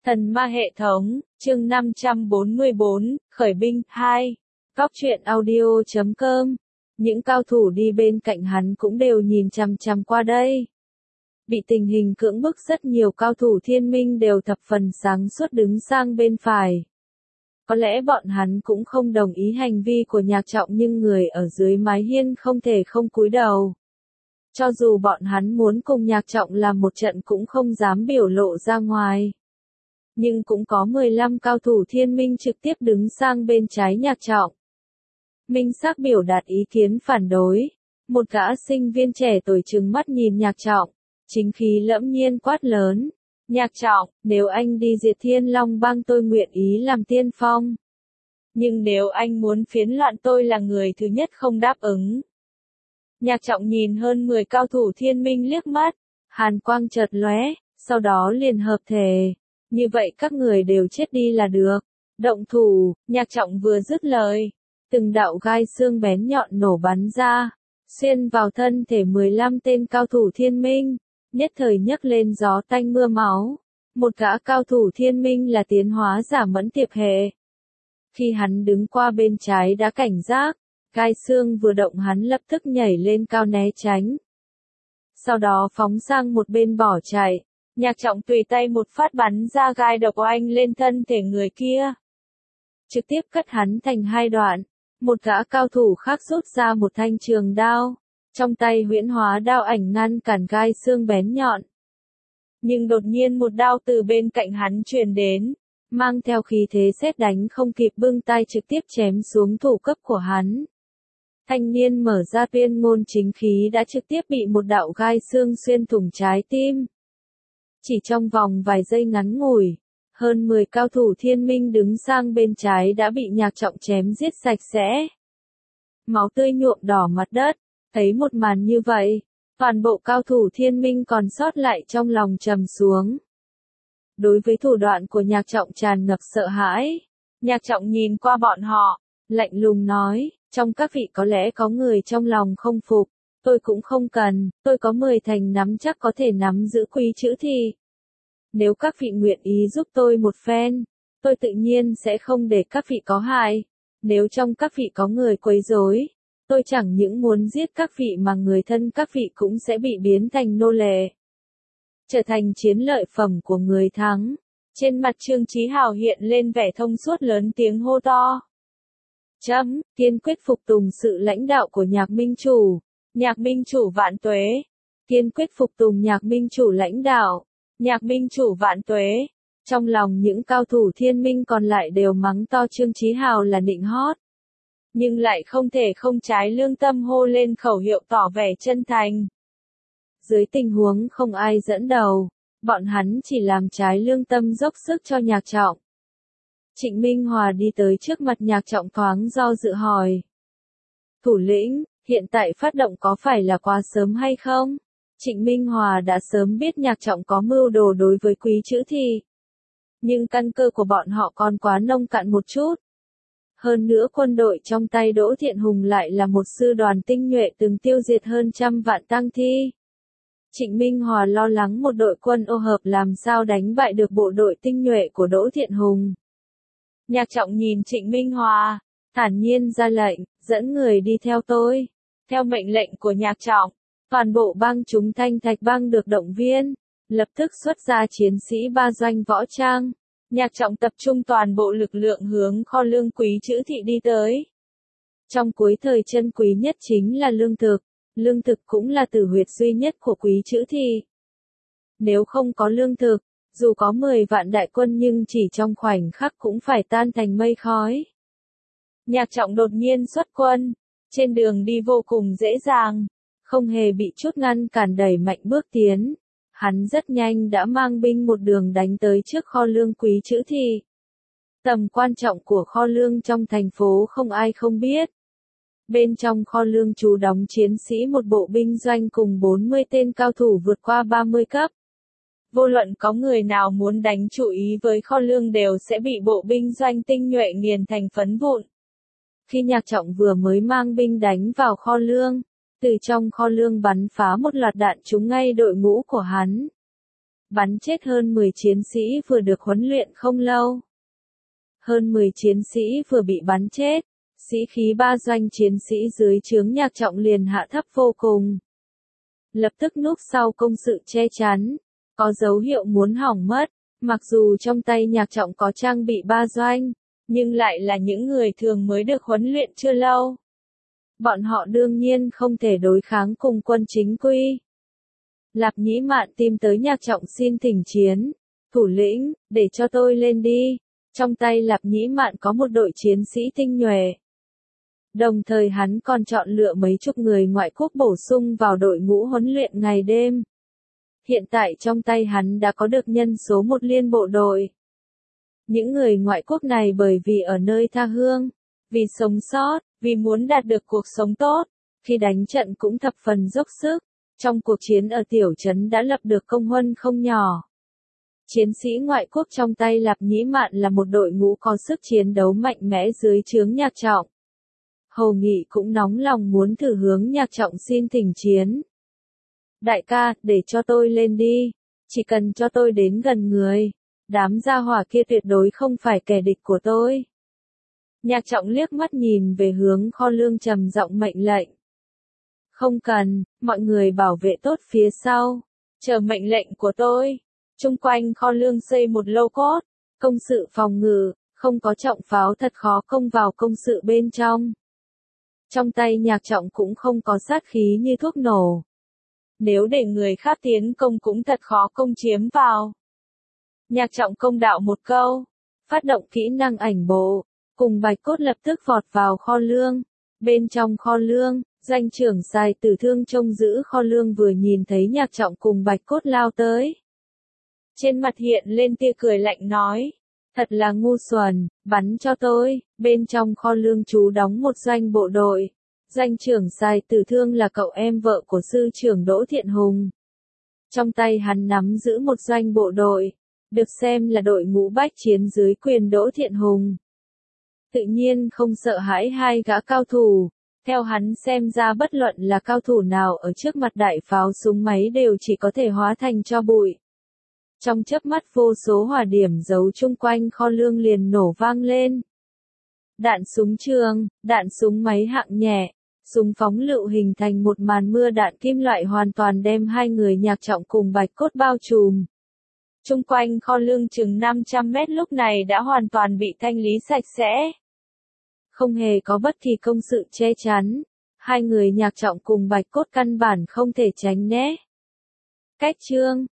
Thần ma hệ thống, chương 544, khởi binh, 2. Góc truyện audio.com. Những cao thủ đi bên cạnh hắn cũng đều nhìn chằm chằm qua đây. Bị tình hình cưỡng bức rất nhiều cao thủ thiên minh đều thập phần sáng suốt đứng sang bên phải. Có lẽ bọn hắn cũng không đồng ý hành vi của Nhạc Trọng nhưng người ở dưới mái hiên không thể không cúi đầu. Cho dù bọn hắn muốn cùng Nhạc Trọng làm một trận cũng không dám biểu lộ ra ngoài. Nhưng cũng có 15 cao thủ thiên minh trực tiếp đứng sang bên trái Nhạc Trọng. Minh xác biểu đạt ý kiến phản đối. Một gã sinh viên trẻ tuổi trừng mắt nhìn Nhạc Trọng, chính khí lẫm nhiên quát lớn. Nhạc Trọng, nếu anh đi diệt Thiên Long Bang tôi nguyện ý làm tiên phong. Nhưng nếu anh muốn phiến loạn tôi là người thứ nhất không đáp ứng. Nhạc Trọng nhìn hơn 10 cao thủ thiên minh liếc mắt, hàn quang chợt lóe, sau đó liền hợp thể. Như vậy các người đều chết đi là được. Động thủ, Nhạc Trọng vừa dứt lời. Từng đạo gai xương bén nhọn nổ bắn ra, xuyên vào thân thể 15 tên cao thủ thiên minh, nhất thời nhấc lên gió tanh mưa máu. Một gã cao thủ thiên minh là tiến hóa giả Mẫn Tiệp hệ. Khi hắn đứng qua bên trái đã cảnh giác, gai xương vừa động hắn lập tức nhảy lên cao né tránh. Sau đó phóng sang một bên bỏ chạy. Nhạc Trọng tùy tay một phát bắn ra gai độc oanh lên thân thể người kia. Trực tiếp cắt hắn thành hai đoạn. Một gã cao thủ khác rút ra một thanh trường đao. Trong tay huyễn hóa đao ảnh ngăn cản gai xương bén nhọn. Nhưng đột nhiên một đao từ bên cạnh hắn truyền đến. Mang theo khí thế sét đánh không kịp bưng tay trực tiếp chém xuống thủ cấp của hắn. Thanh niên mở ra tuyên ngôn chính khí đã trực tiếp bị một đạo gai xương xuyên thủng trái tim. Chỉ trong vòng vài giây ngắn ngủi, hơn 10 cao thủ thiên minh đứng sang bên trái đã bị Nhạc Trọng chém giết sạch sẽ. Máu tươi nhuộm đỏ mặt đất, thấy một màn như vậy, toàn bộ cao thủ thiên minh còn sót lại trong lòng trầm xuống. Đối với thủ đoạn của Nhạc Trọng tràn ngập sợ hãi, Nhạc Trọng nhìn qua bọn họ, lạnh lùng nói, trong các vị có lẽ có người trong lòng không phục. Tôi cũng không cần, tôi có 10 thành nắm chắc có thể nắm giữ quý chữ thi. Nếu các vị nguyện ý giúp tôi một phen, tôi tự nhiên sẽ không để các vị có hại. Nếu trong các vị có người quấy rối, tôi chẳng những muốn giết các vị mà người thân các vị cũng sẽ bị biến thành nô lệ. Trở thành chiến lợi phẩm của người thắng. Trên mặt Trương Chí Hào hiện lên vẻ thông suốt lớn tiếng hô to. Kiên quyết phục tùng sự lãnh đạo của Nhạc Minh Chủ. Nhạc Minh Chủ vạn tuế. Kiên quyết phục tùng Nhạc Minh Chủ lãnh đạo. Nhạc Minh Chủ vạn tuế. Trong lòng những cao thủ thiên minh còn lại đều mắng to Trương Chí Hào là nịnh hót. Nhưng lại không thể không trái lương tâm hô lên khẩu hiệu tỏ vẻ chân thành. Dưới tình huống không ai dẫn đầu, bọn hắn chỉ làm trái lương tâm dốc sức cho Nhạc Trọng. Trịnh Minh Hòa đi tới trước mặt Nhạc Trọng thoáng do dự hỏi. Thủ lĩnh, hiện tại phát động có phải là quá sớm hay không? Trịnh Minh Hòa đã sớm biết Nhạc Trọng có mưu đồ đối với quý chữ thi. Nhưng căn cơ của bọn họ còn quá nông cạn một chút. Hơn nữa quân đội trong tay Đỗ Thiện Hùng lại là một sư đoàn tinh nhuệ từng tiêu diệt hơn 100 vạn tang thi. Trịnh Minh Hòa lo lắng một đội quân ô hợp làm sao đánh bại được bộ đội tinh nhuệ của Đỗ Thiện Hùng. Nhạc Trọng nhìn Trịnh Minh Hòa, thản nhiên ra lệnh, dẫn người đi theo tôi. Theo mệnh lệnh của Nhạc Trọng, toàn bộ bang chúng Thanh Thạch Bang được động viên, lập tức xuất ra chiến sĩ ba doanh võ trang. Nhạc Trọng tập trung toàn bộ lực lượng hướng kho lương quý chữ thị đi tới. Trong cuối thời chân quý nhất chính là lương thực cũng là tử huyệt duy nhất của quý chữ thị. Nếu không có lương thực, dù có 10 vạn đại quân nhưng chỉ trong khoảnh khắc cũng phải tan thành mây khói. Nhạc Trọng đột nhiên xuất quân, trên đường đi vô cùng dễ dàng, không hề bị chút ngăn cản đẩy mạnh bước tiến. Hắn rất nhanh đã mang binh một đường đánh tới trước kho lương quý chữ thị. Tầm quan trọng của kho lương trong thành phố không ai không biết. Bên trong kho lương trú đóng chiến sĩ một bộ binh doanh cùng 40 tên cao thủ vượt qua 30 cấp. Vô luận có người nào muốn đánh chú ý với kho lương đều sẽ bị bộ binh doanh tinh nhuệ nghiền thành phấn vụn. Khi Nhạc Trọng vừa mới mang binh đánh vào kho lương, từ trong kho lương bắn phá một loạt đạn trúng ngay đội ngũ của hắn. bắn chết hơn 10 chiến sĩ vừa được huấn luyện không lâu. Hơn 10 chiến sĩ vừa bị bắn chết, sĩ khí ba doanh chiến sĩ dưới trướng Nhạc Trọng liền hạ thấp vô cùng. Lập tức núp sau công sự che chắn, có dấu hiệu muốn hỏng mất, mặc dù trong tay Nhạc Trọng có trang bị ba doanh, nhưng lại là những người thường mới được huấn luyện chưa lâu. Bọn họ đương nhiên không thể đối kháng cùng quân chính quy. Lạp Nhĩ Mạn tìm tới Nhạc Trọng xin thỉnh chiến, thủ lĩnh, để cho tôi lên đi. Trong tay Lạp Nhĩ Mạn có một đội chiến sĩ tinh nhuệ. Đồng thời hắn còn chọn lựa mấy chục người ngoại quốc bổ sung vào đội ngũ huấn luyện ngày đêm. Hiện tại trong tay hắn đã có được nhân số một liên bộ đội. Những người ngoại quốc này bởi vì ở nơi tha hương, vì sống sót, vì muốn đạt được cuộc sống tốt, khi đánh trận cũng thập phần dốc sức. Trong cuộc chiến ở tiểu trấn đã lập được công huân không nhỏ. Chiến sĩ ngoại quốc trong tay Lạp Nhĩ Mạn là một đội ngũ có sức chiến đấu mạnh mẽ dưới trướng Nhạc Trọng. Hồ Nghị cũng nóng lòng muốn thử hướng Nhạc Trọng xin thỉnh chiến. Đại ca, để cho tôi lên đi, chỉ cần cho tôi đến gần người, đám gia hỏa kia tuyệt đối không phải kẻ địch của tôi. Nhạc Trọng liếc mắt nhìn về hướng kho lương trầm giọng mệnh lệnh. Không cần, mọi người bảo vệ tốt phía sau, chờ mệnh lệnh của tôi. Chung quanh kho lương xây một lô cốt, công sự phòng ngự, không có trọng pháo thật khó công vào công sự bên trong. Trong tay Nhạc Trọng cũng không có sát khí như thuốc nổ. Nếu để người khác tiến công cũng thật khó công chiếm vào. Nhạc Trọng công đạo một câu, phát động kỹ năng ảnh bộ, cùng Bạch Cốt lập tức vọt vào kho lương. Bên trong kho lương, doanh trưởng Sài Tử Thương trông giữ kho lương vừa nhìn thấy Nhạc Trọng cùng Bạch Cốt lao tới. Trên mặt hiện lên tia cười lạnh nói, thật là ngu xuẩn, bắn cho tôi. Bên trong kho lương trú đóng một doanh bộ đội. Doanh trưởng Sài Tử Thương là cậu em vợ của sư trưởng Đỗ Thiện Hùng. Trong tay hắn nắm giữ một doanh bộ đội, được xem là đội ngũ bách chiến dưới quyền Đỗ Thiện Hùng. Tự nhiên không sợ hãi hai gã cao thủ, theo hắn xem ra bất luận là cao thủ nào ở trước mặt đại pháo súng máy đều chỉ có thể hóa thành tro bụi. Trong chớp mắt vô số hỏa điểm giấu chung quanh kho lương liền nổ vang lên. Đạn súng trường, đạn súng máy hạng nhẹ, súng phóng lựu hình thành một màn mưa đạn kim loại hoàn toàn đem hai người Nhạc Trọng cùng Bạch Cốt bao trùm. Chung quanh kho lương chừng 500 mét lúc này đã hoàn toàn bị thanh lý sạch sẽ. Không hề có bất kỳ công sự che chắn, hai người Nhạc Trọng cùng Bạch Cốt căn bản không thể tránh né. Cách chương